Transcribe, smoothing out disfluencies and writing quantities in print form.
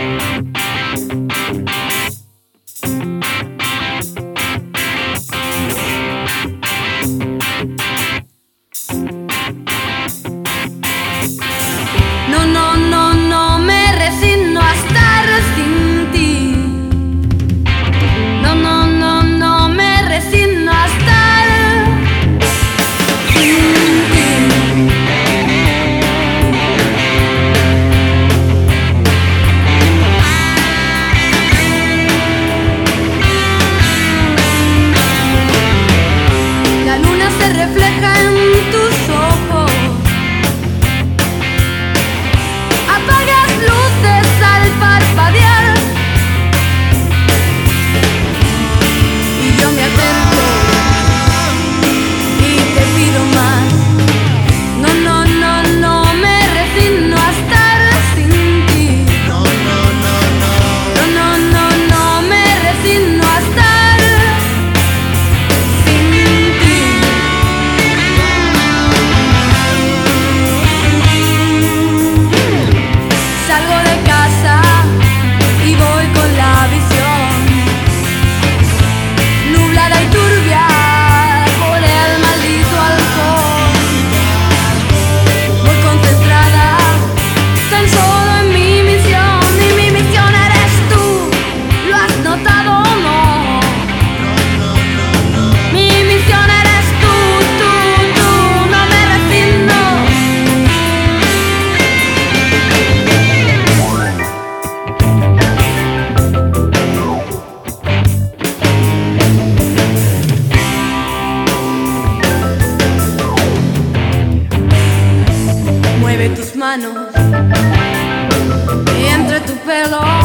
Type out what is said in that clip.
No, no, no, no me resigno a estar sin ti. No, no, no, no me resigno a estar sin ti. La luna se refleja en tus ojos. Apagas luces al parpadear y yo me acerco y te pido más. No, no, no, no me resigno a estar sin ti. No, no, no, no. No, no, no, no me resigno a estar sin ti. Salgo de casa y voy con la visión nublada y turbia por el maldito alcohol. Voy concentrada tan solo en mi misión, y mi misión eres tú. ¿Lo has notado o no? Mi misión eres tú, no me resigno. Mueve tus manos y entre tu pelo